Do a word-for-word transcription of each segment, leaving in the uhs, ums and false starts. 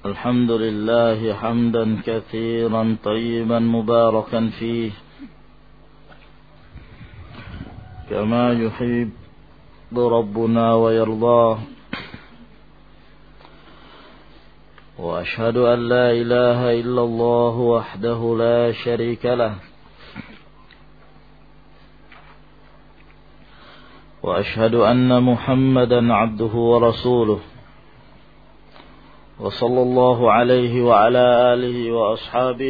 الحمد لله حمدا كثيرا طيبا مباركا فيه كما يحب ربنا ويرضاه، وأشهد أن لا إله إلا الله وحده لا شريك له، وأشهد أن محمدا عبده ورسوله، وصلى الله عليه وعلى آله وأصحابه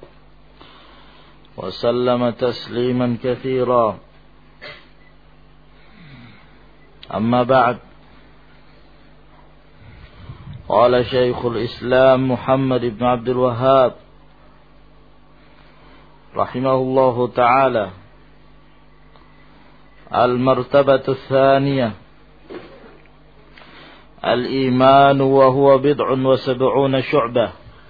وسلم تسليما كثيرا. أما بعد، قال شيخ الإسلام محمد بن عبد الوهاب رحمه الله تعالى: المرتبة الثانية الإيمان، وهو بضع وسبعون شعبة،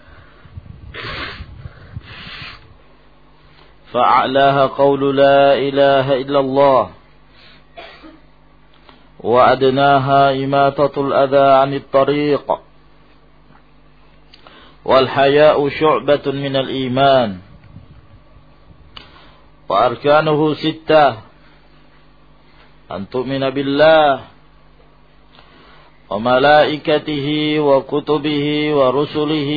فأعلاها قول لا إله إلا الله، وأدناها إماتة الأذى عن الطريق، والحياء شعبة من الإيمان، وأركانه ستة: أن تؤمن بالله وملائكته وكتبه ورسله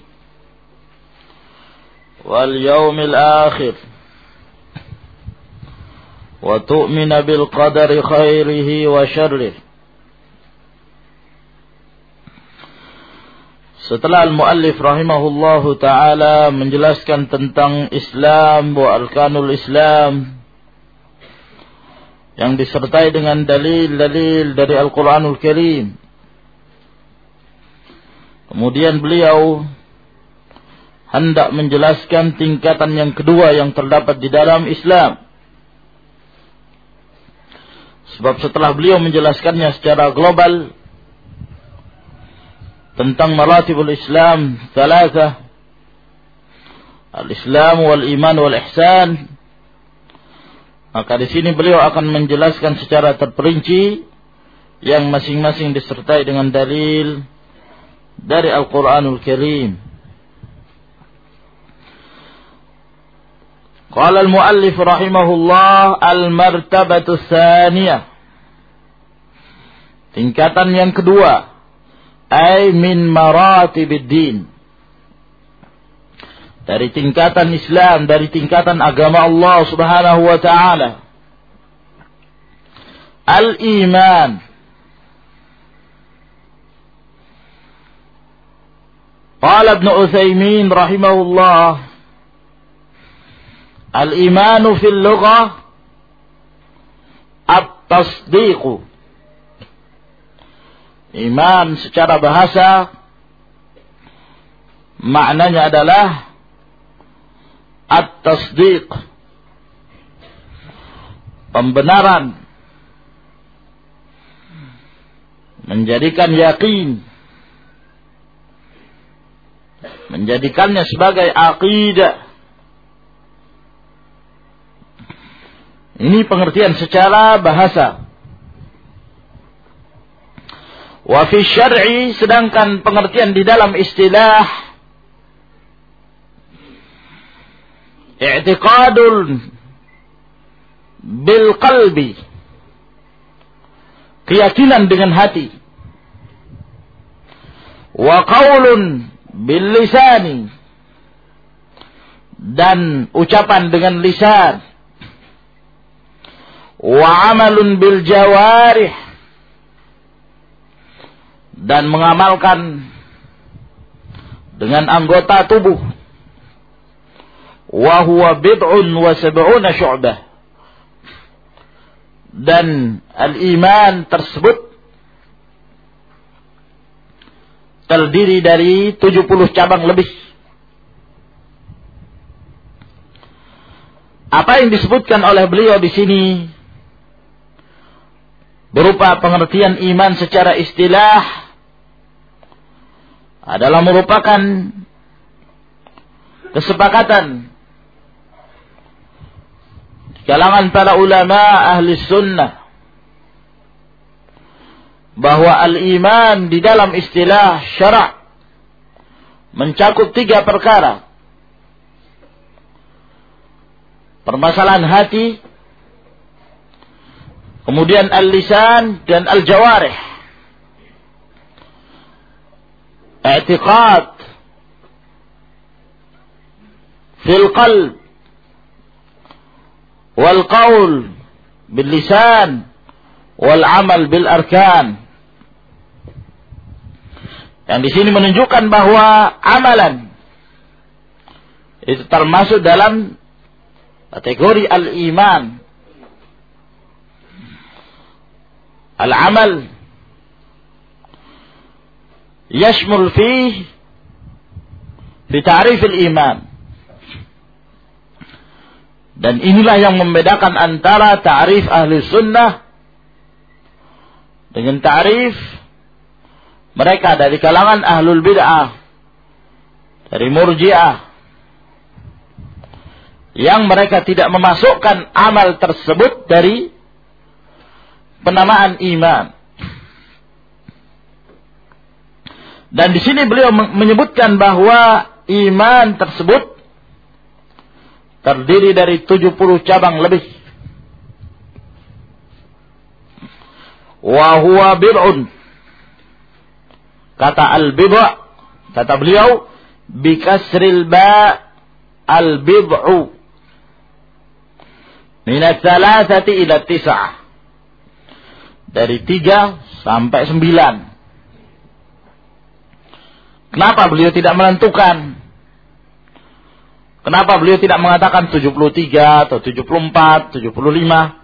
واليوم الآخر، وتؤمن بالقدر خيره وشره. Setelah al-muallif rahimahullahu ta'ala menjelaskan tentang Islam wa arkanul Islam yang disertai dengan dalil-dalil dari Al-Quranul Karim, kemudian beliau hendak menjelaskan tingkatan yang kedua yang terdapat di dalam Islam. Sebab setelah beliau menjelaskannya secara global tentang maratibul Islam thalathah, al-Islam wal iman wal ihsan, maka di sini beliau akan menjelaskan secara terperinci yang masing-masing disertai dengan dalil dari Al-Quranul Karim. Qala al-muallif rahimahullah: al-martabatu tsaniyah, tingkatan yang kedua, ay min maratibid din, dari tingkatan Islam, dari tingkatan agama Allah Subhanahu wa ta'ala. Al-iman, qala Ibn Utsaimin rahimahullah: al-imanu fil lughah at-tasdiq. Iman secara bahasa maknanya adalah at-tasdiq, pembenaran, menjadikan yakin, menjadikannya sebagai aqidah. Ini pengertian secara bahasa. Wa fi syar'i, sedangkan pengertian di dalam istilah, i'tiqadul bil qalbi, keyakinan dengan hati, wa qaulun bil lisani, dan ucapan dengan lisan, wa amalun bil jawarih, dan mengamalkan dengan anggota tubuh. Wa huwa bid'un wa sab'una syu'bah, dan al-iman tersebut terdiri dari tujuh puluh cabang lebih. Apa yang disebutkan oleh beliau di sini berupa pengertian iman secara istilah adalah merupakan kesepakatan kalangan para ulama ahli sunnah bahwa al-iman di dalam istilah syara' mencakup tiga perkara. Permasalahan hati, kemudian al-lisan dan al-jawarih. I'tiqad fil qalb wal qaul bil lisan wal amal bil arkan. Yang di sini menunjukkan bahwa amalan itu termasuk dalam kategori al-iman. Al-amal yashmul fih fi ta'rif al-iman. Dan inilah yang membedakan antara ta'rif ahli sunnah dengan ta'rif mereka dari kalangan ahlul bid'ah, dari murji'ah, yang mereka tidak memasukkan amal tersebut dari penamaan iman. Dan di sini beliau menyebutkan bahwa iman tersebut terdiri dari tujuh puluh cabang lebih. Wa huwa bid'un. Kata al-bid'a, kata beliau, bikasril ba al-bid'u minat thalathati ila tis'ah, dari tiga sampai sembilan. Kenapa beliau tidak menentukan? Kenapa beliau tidak mengatakan tujuh puluh tiga atau tujuh puluh empat, tujuh puluh lima?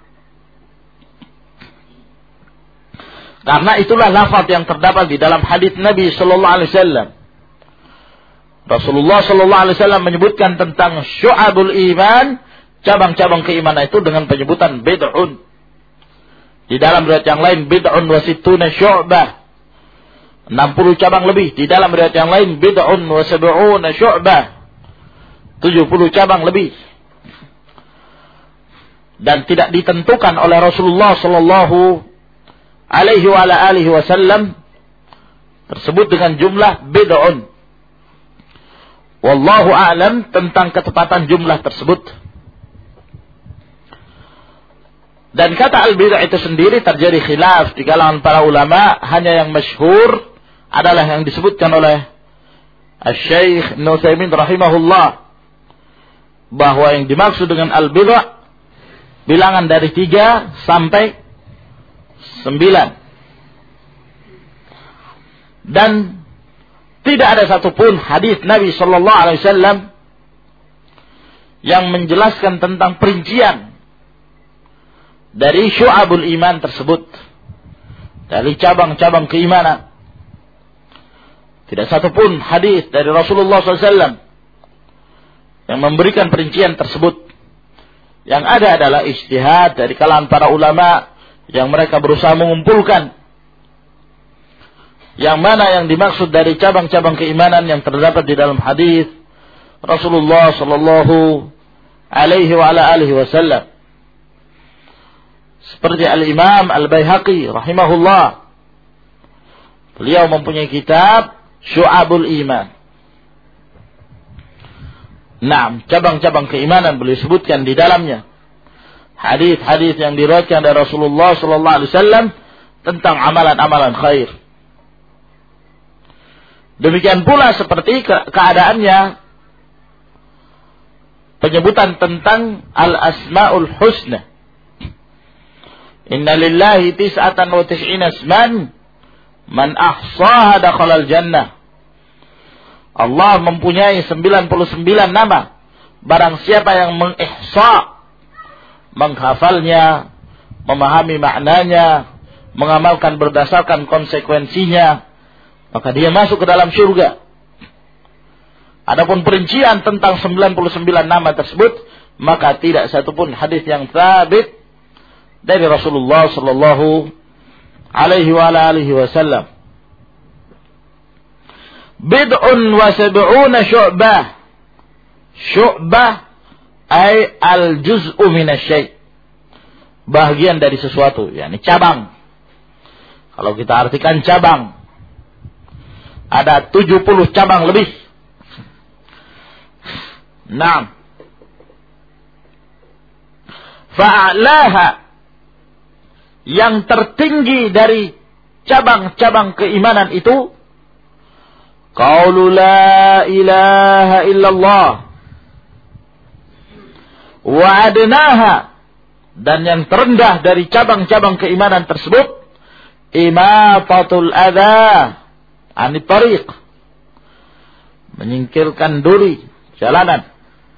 Karena itulah lafaz yang terdapat di dalam hadis Nabi sallallahu alaihi wasallam. Rasulullah sallallahu alaihi wasallam menyebutkan tentang syu'abul iman, cabang-cabang keimanan itu dengan penyebutan bid'un. Di dalam riwayat yang lain bid'un wa sittuna syu'bah, enam puluh cabang lebih. Di dalam riwayat yang lain bid'un wa sab'una syu'bah, tujuh puluh cabang lebih. Dan tidak ditentukan oleh Rasulullah sallallahu alaihi wa ala alihi wasallam tersebut dengan jumlah bid'un. Wallahu a'lam tentang ketepatan jumlah tersebut. Dan kata al-bid'ah itu sendiri terjadi khilaf di kalangan para ulama. Hanya yang masyhur adalah yang disebutkan oleh Asy-Syaikh Ibnu Utsaimin rahimahullah, bahwa yang dimaksud dengan al-bid'ah bilangan dari tiga sampai sembilan. Dan tidak ada satupun hadis Nabi sallallahu alaihi wasallam yang menjelaskan tentang perincian dari syu'abul iman tersebut, dari cabang-cabang keimanan. Tidak satupun hadis dari Rasulullah sallallahu alaihi wasallam yang memberikan perincian tersebut. Yang ada adalah ijtihad dari kalangan para ulama yang mereka berusaha mengumpulkan yang mana yang dimaksud dari cabang-cabang keimanan yang terdapat di dalam hadis Rasulullah sallallahu alaihi wa ala alihi wasallam. Seperti Al-Imam Al-Baihaqi rahimahullah, beliau mempunyai kitab Syu'abul Iman. Nah, cabang-cabang keimanan beliau sebutkan di dalamnya hadis-hadis yang diriwayatkan dari Rasulullah sallallahu alaihi wasallam tentang amalan-amalan khair. Demikian pula seperti ke- keadaannya penyebutan tentang al-asmaul husna. Inna lillahi tis'atan wa tis'ina asman man ahsaha dakhalal jannah. Allah mempunyai sembilan puluh sembilan nama. Barang siapa yang mengihsa, menghafalnya, memahami maknanya, mengamalkan berdasarkan konsekuensinya, maka dia masuk ke dalam surga. Adapun perincian tentang sembilan puluh sembilan nama tersebut, maka tidak satupun hadis yang sabit dari Rasulullah sallallahu alaihi wa alihi wasallam. Bid'un wa sab'una syu'bah. Syu'bah ay al-juz'u minasyai'. Bagian dari sesuatu, yakni cabang. Kalau kita artikan cabang, ada tujuh puluh cabang lebih Naam. Fa'alaha, yang tertinggi dari cabang-cabang keimanan itu, qaulu la ilaha illallah. Wa adnaha, dan yang terendah dari cabang-cabang keimanan tersebut, imatatul adha anit tariq, menyingkirkan duri jalanan.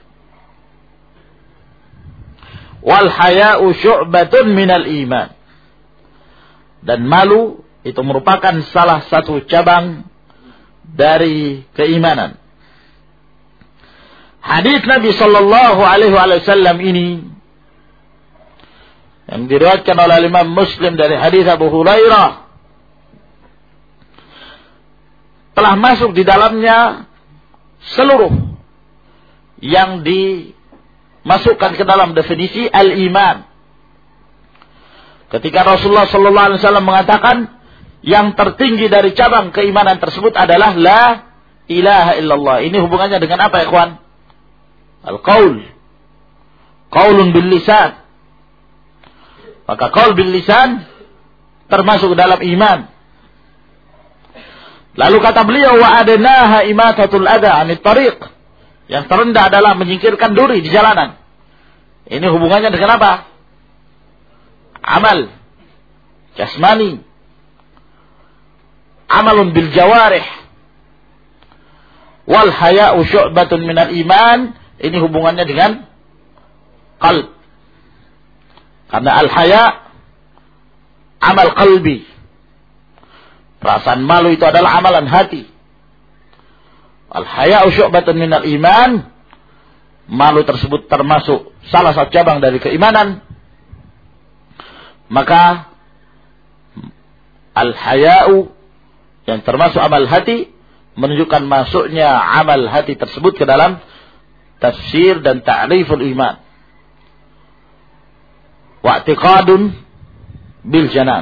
Wal haya'u syu'batun minal iman, dan malu itu merupakan salah satu cabang dari keimanan. Hadis Nabi sallallahu alaihi wasallam ini yang diriwayatkan oleh Imam Muslim dari hadis Abu Hurairah telah masuk di dalamnya seluruh yang dimasukkan ke dalam definisi al-iman. Ketika Rasulullah sallallahu alaihi wasallam mengatakan yang tertinggi dari cabang keimanan tersebut adalah la ilaha illallah. Ini hubungannya dengan apa, ikhwan? Al-qaul. Qaulun bil lisan. Maka qaul bil lisan termasuk dalam iman. Lalu kata beliau, wa adnaha imatatul adha anit tariq. Yang terendah adalah menyingkirkan duri di jalanan. Ini hubungannya dengan apa? Amal jasmani, amalun bil jawarih. Wal haya'u syu'batun minal iman, ini hubungannya dengan qalb. Karena al-haya amal qalbi. Perasaan malu itu adalah amalan hati. Al-haya'u syu'batun minal iman, malu tersebut termasuk salah satu cabang dari keimanan. Maka al-haya'u yang termasuk amal hati menunjukkan masuknya amal hati tersebut ke dalam tafsir dan ta'riful iman. Wa'tiqadun bil janan.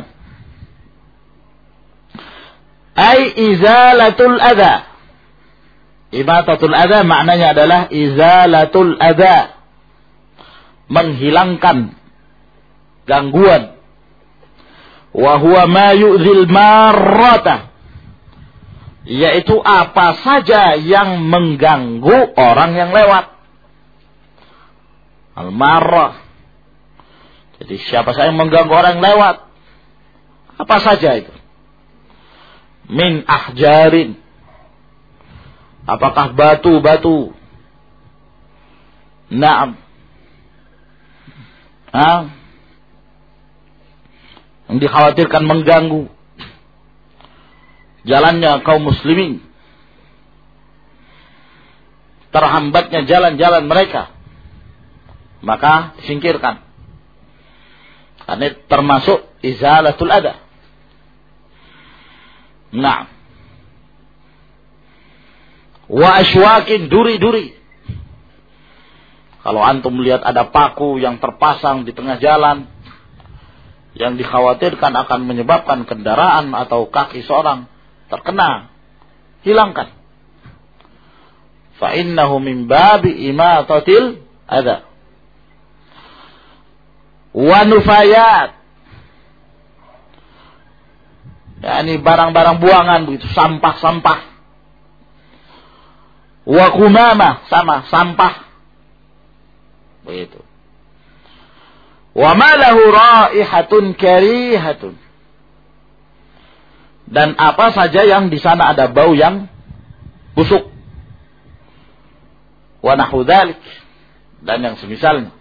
Ay izalatul adha. Imatatul adha maknanya adalah izalatul adha, menghilangkan gangguan. Wa huwa ma yu'zil marrata, yaitu apa saja yang mengganggu orang yang lewat. Al-marrah. Jadi siapa saja yang mengganggu orang yang lewat, apa saja itu. Min ahjarin, apakah batu-batu. Naam. Ah, yang dikhawatirkan mengganggu jalannya kaum muslimin, terhambatnya jalan-jalan mereka, maka disingkirkan. Karena termasuk izalatul adha. Nah, wa ashwakin, duri-duri. Kalau antum melihat ada paku yang terpasang di tengah jalan, yang dikhawatirkan akan menyebabkan kendaraan atau kaki seorang terkena, hilangkan. Fa innahu min babi imatatil adha. Wa nufayat, yakni barang-barang buangan begitu, sampah-sampah. Wa kumamah, sama sampah begitu. Wa ma lahu raihatun karihatun, dan apa saja yang di sana ada bau yang busuk. Wa nahu dzalik, dan yang semisalnya.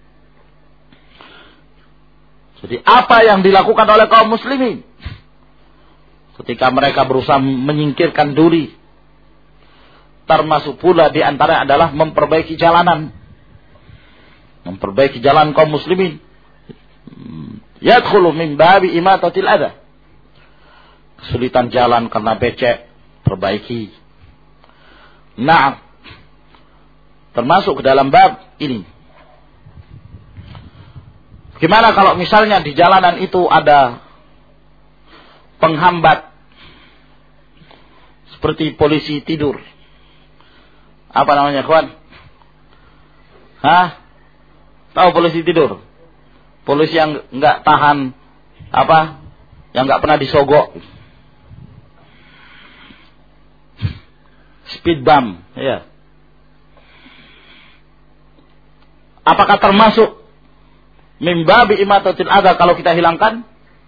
Jadi apa yang dilakukan oleh kaum muslimin ketika mereka berusaha menyingkirkan duri, termasuk pula di antara adalah memperbaiki jalanan, memperbaiki jalan kaum muslimin. Yadkhulu min babi imatatil adha. Kesulitan jalan karena becek, perbaiki. Nah, termasuk ke dalam bab ini. Gimana kalau misalnya di jalanan itu ada penghambat, seperti polisi tidur, apa namanya kawan? Hah? Tahu polisi tidur? Polisi yang nggak tahan apa? Yang nggak pernah disogok. Speed bump, ya. Apakah termasuk mimbabi imatatil adha kalau kita hilangkan?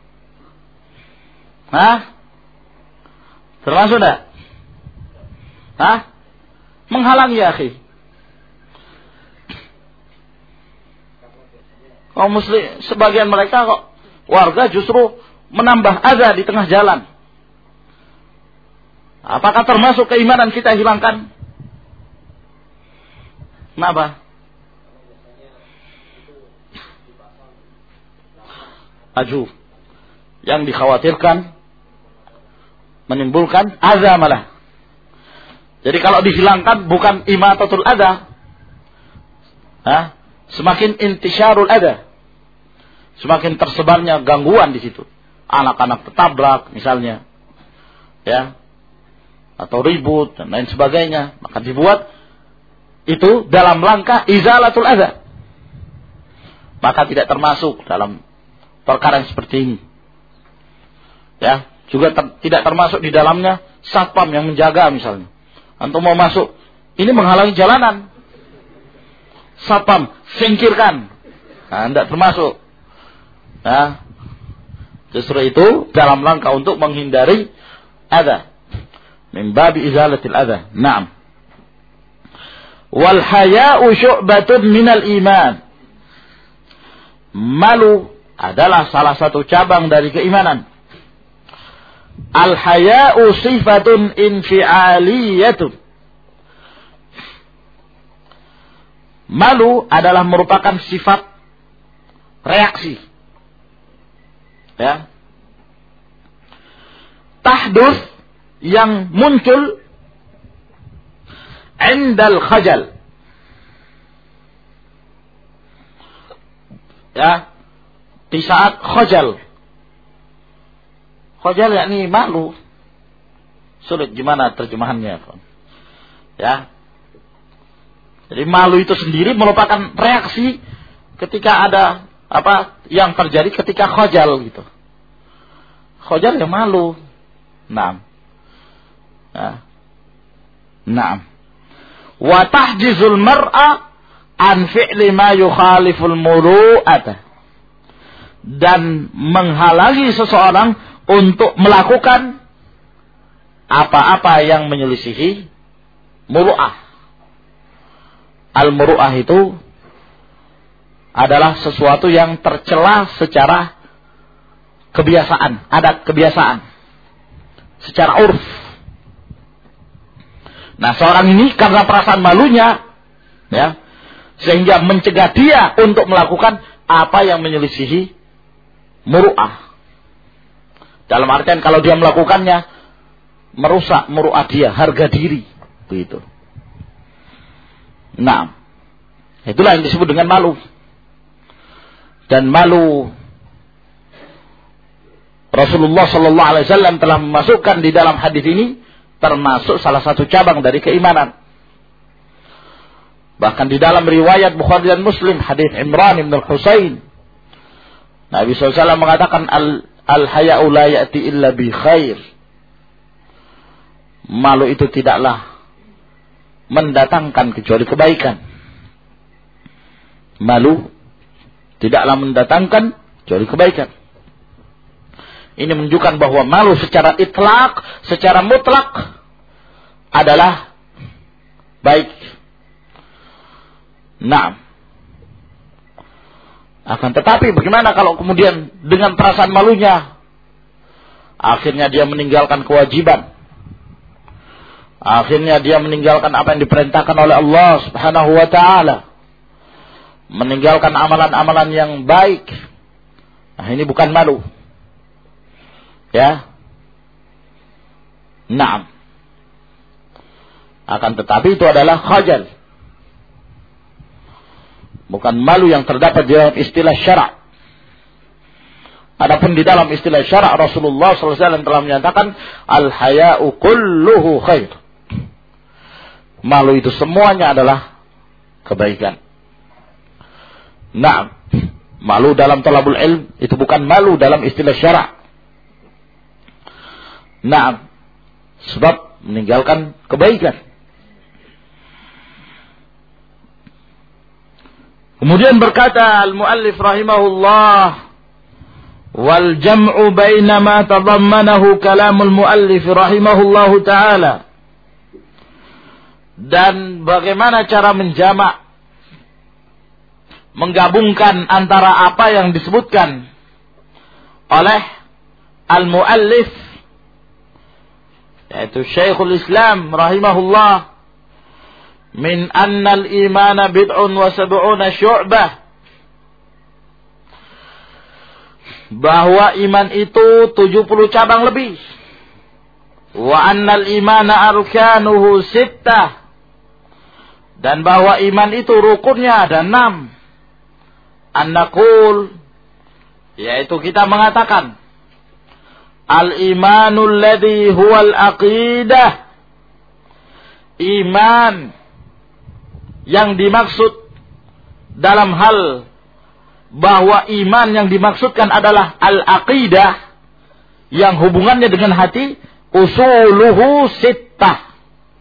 Hah? Termasuk enggak? Hah? Menghalangi ya, akhi. Kaum muslim, sebagian mereka kok warga justru menambah adha di tengah jalan. Apakah termasuk keimanan kita hilangkan? Kenapa? Aju. Yang dikhawatirkan menimbulkan adha malah. Jadi kalau dihilangkan bukan imatatul adha. Hah? Semakin intisyarul adha. Semakin tersebarnya gangguan di situ. Anak-anak tertabrak misalnya. Ya. Atau ribut dan lain sebagainya. Maka dibuat itu dalam langkah izalatul adha. Maka tidak termasuk dalam perkara yang seperti ini. Ya, juga ter, tidak termasuk di dalamnya satpam yang menjaga misalnya. Antum mau masuk, ini menghalangi jalanan. Satpam, singkirkan. Nah, tidak termasuk. Nah, justru itu dalam langkah untuk menghindari adha. Min babi izalatil adha. Naam. Wal haya'u syu'batun minal iman. Malu adalah salah satu cabang dari keimanan. Al-haya'u sifatun infi'aliyatun. Malu adalah merupakan sifat reaksi. Ya. Tahdus yang muncul indal khajal. Ya. Di saat khajal. Khajal yakni malu. Sulit gimana terjemahannya, ya. Jadi malu itu sendiri merupakan reaksi ketika ada apa yang terjadi ketika khajal gitu. Khajal yang malu. Naam. Ya. Naam. Wa tahjizul mar'a an fi'li ma yukhaliful muru'ata. Dan menghalangi seseorang untuk melakukan apa-apa yang menyelisihi muru'ah. Al-muru'ah itu adalah sesuatu yang tercela secara kebiasaan, adat kebiasaan, secara urf. Nah, seorang ini karena perasaan malunya, ya, sehingga mencegah dia untuk melakukan apa yang menyelisihi muru'ah. Dalam artian kalau dia melakukannya merusak muru'ah dia, harga diri, begitu. Nah, itulah yang disebut dengan malu. Dan malu Rasulullah sallallahu alaihi wasallam telah memasukkan di dalam hadis ini termasuk salah satu cabang dari keimanan. Bahkan di dalam riwayat Bukhari dan Muslim hadis Imran bin Al-Husain, Nabi sallallahu alaihi wasallam mengatakan al al-haya'u la ya'ti illa bi khair. Malu itu tidaklah mendatangkan kecuali kebaikan. Malu tidaklah mendatangkan kecuali kebaikan. Ini menunjukkan bahwa malu secara itlaq, secara mutlak adalah baik. Nah, akan tetapi bagaimana kalau kemudian dengan perasaan malunya akhirnya dia meninggalkan kewajiban, akhirnya dia meninggalkan apa yang diperintahkan oleh Allah Subhanahu wa ta'ala, meninggalkan amalan-amalan yang baik. Nah, ini bukan malu. Ya. Naam. Akan tetapi itu adalah khajal. Bukan malu yang terdapat di dalam istilah syarak. Adapun di dalam istilah syarak Rasulullah sallallahu alaihi wasallam telah menyatakan al-haya'u kulluhu khair. Malu itu semuanya adalah kebaikan. Nah, malu dalam talabul ilm itu bukan malu dalam istilah syara'. Nah, sebab meninggalkan kebaikan. Kemudian berkata al-muallif rahimahullah, wal jam'u baina ma tadammanahu kalamul muallif rahimahullahu taala. Dan bagaimana cara menjamak, menggabungkan antara apa yang disebutkan oleh al-muallif, yaitu Syekhul Islam rahimahullah, min anna al-imana bid'un wa sab'una syu'bah, bahwa iman itu tujuh puluh cabang lebih, wa anna al-imana arkanuhu sittah, dan bahwa iman itu rukunnya ada enam. An-naqul, yaitu kita mengatakan, al-imanul ladzi huwal aqidah, iman yang dimaksud dalam hal bahwa iman yang dimaksudkan adalah al-aqidah, yang hubungannya dengan hati, usuluhu sittah.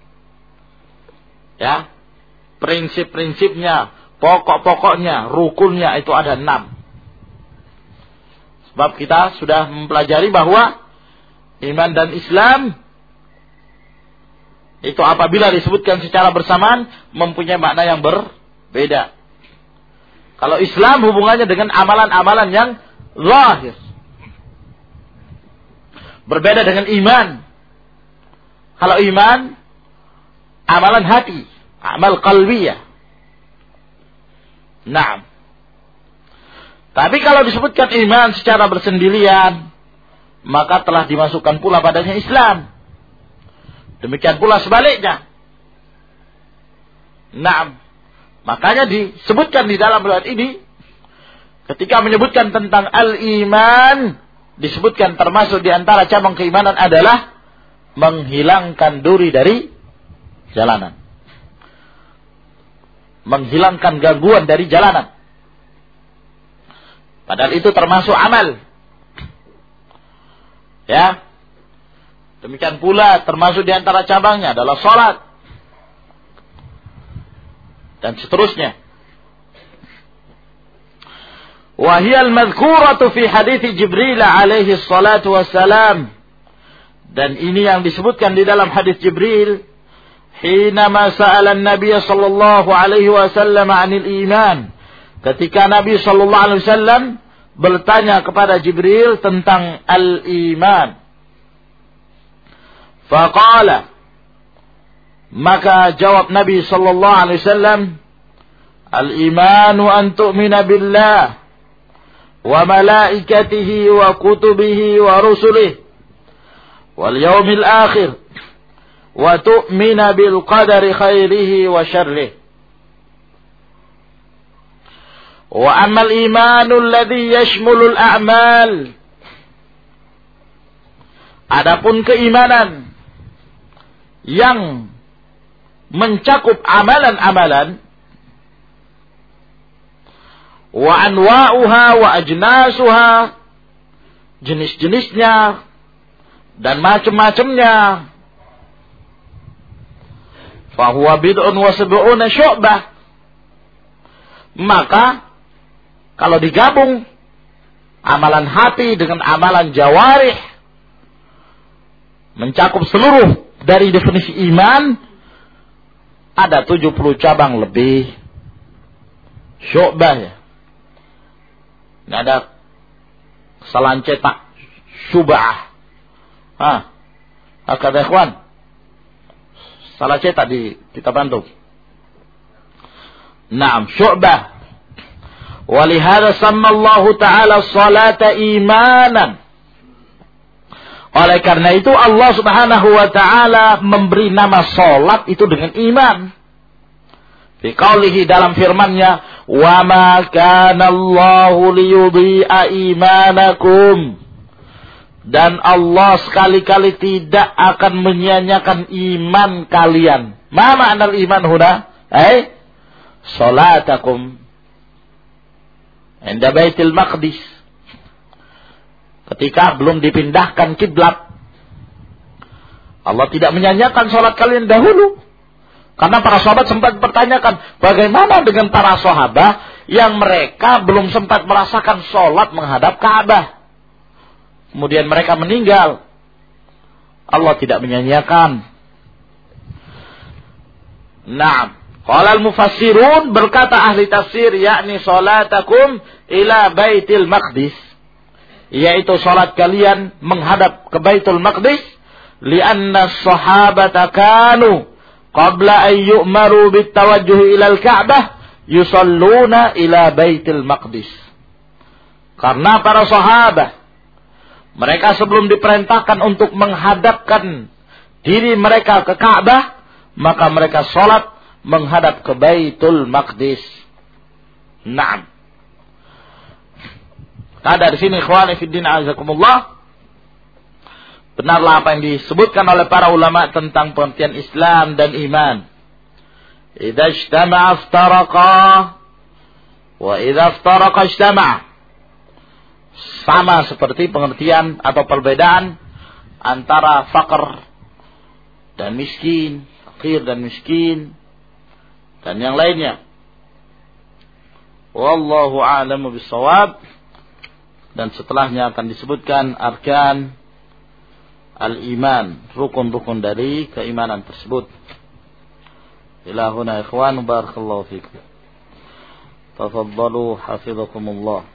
Ya, prinsip-prinsipnya, pokok-pokoknya, rukunnya itu ada enam. Sebab kita sudah mempelajari bahwa iman dan Islam itu apabila disebutkan secara bersamaan mempunyai makna yang berbeda. Kalau Islam hubungannya dengan amalan-amalan yang zahir, berbeda dengan iman. Kalau iman, amalan hati, amal qalbiyah. Naam. Tapi kalau disebutkan iman secara bersendirian, maka telah dimasukkan pula padanya Islam. Demikian pula sebaliknya. Naam. Makanya disebutkan di dalam riwayat ini, ketika menyebutkan tentang al-iman, disebutkan termasuk di antara cabang keimanan adalah menghilangkan duri dari jalanan. Menghilangkan gangguan dari jalanan. Padahal itu termasuk amal. Ya. Demikian pula termasuk di antara cabangnya adalah salat. Dan seterusnya. Wa hiya al-madhkuratu fi hadits Jibril alaihi salatu wassalam. Dan ini yang disebutkan di dalam hadis Jibril, hinama sa'ala an-nabiy sallallahu alaihi wasallam 'anil iman. Ketika Nabi sallallahu alaihi wasallam bertanya kepada Jibril tentang al-iman. Faqala, maka jawab Nabi sallallahu alaihi wasallam, al-imanu an tu'mina billah wa malaikatihi wa kutubihi wa rusulihi wal yawmil akhir wa tu'mina bil qadari khairihi wa syarrihi. Wa ammal imanul ladzi yashmulul a'mal, adapun keimanan yang mencakup amalan-amalan, wa anwa'uha wa ajnasuha, jenis-jenisnya dan macam-macamnya, fa huwa bid'un wa sab'una syu'bah, maka kalau digabung amalan hati dengan amalan jawarih, mencakup seluruh dari definisi iman, ada tujuh puluh cabang lebih. Syu'bah ya. Ini ada kesalahan cetak. Syub'ah. Hah. Kata ikhwan. Salah cetak di kitab antum. Naam, syu'bah. Walihada sammallahu ta'ala salata imanan. Oleh karena itu Allah subhanahu wa ta'ala memberi nama salat itu dengan iman. Fi qaulihi, dalam firman-Nya, wa ma kana Allahu liyudhi'a imanakum. Dan Allah sekali-kali tidak akan menyia-nyiakan iman kalian. Ma ma'nal iman huna? Eh? Salatakum. inda Baitul Maqdis, ketika belum dipindahkan kiblat. Allah tidak menyanyiakan sholat kalian dahulu. Karena para sahabat sempat bertanyakan, bagaimana dengan para sahabat yang mereka belum sempat merasakan sholat menghadap Ka'bah. Kemudian mereka meninggal. Allah tidak menyanyiakan. Naam. Qala al-mufassirun, berkata ahli tafsir, yakni salatakum ila Baitul Maqdis, yaitu salat kalian menghadap ke Baitul Maqdis, lianna as-sahabata kanu qabla an yu'maru bitawajjuh ila al-Ka'bah yusalluna ila Baitul Maqdis. Karena para sahabat, mereka sebelum diperintahkan untuk menghadapkan diri mereka ke Ka'bah, maka mereka salat menghadap ke Baitul Maqdis. Naam. Ada di sini ikhwani fiddin azakumullah. Benarlah apa yang disebutkan oleh para ulama tentang pengertian Islam dan iman. Idza ijtama'a iftaraqa wa idza iftaraqa ijtama'a. Sama seperti pengertian atau perbedaan antara faqr dan miskin, fakir dan miskin, dan yang lainnya. Wallahu a'lamu bissawab. Dan setelahnya akan disebutkan arkan al-iman, rukun-rukun dari keimanan tersebut. Ila huna ikhwan, barakallahu fikum. Tafaddalu hafizakumullah.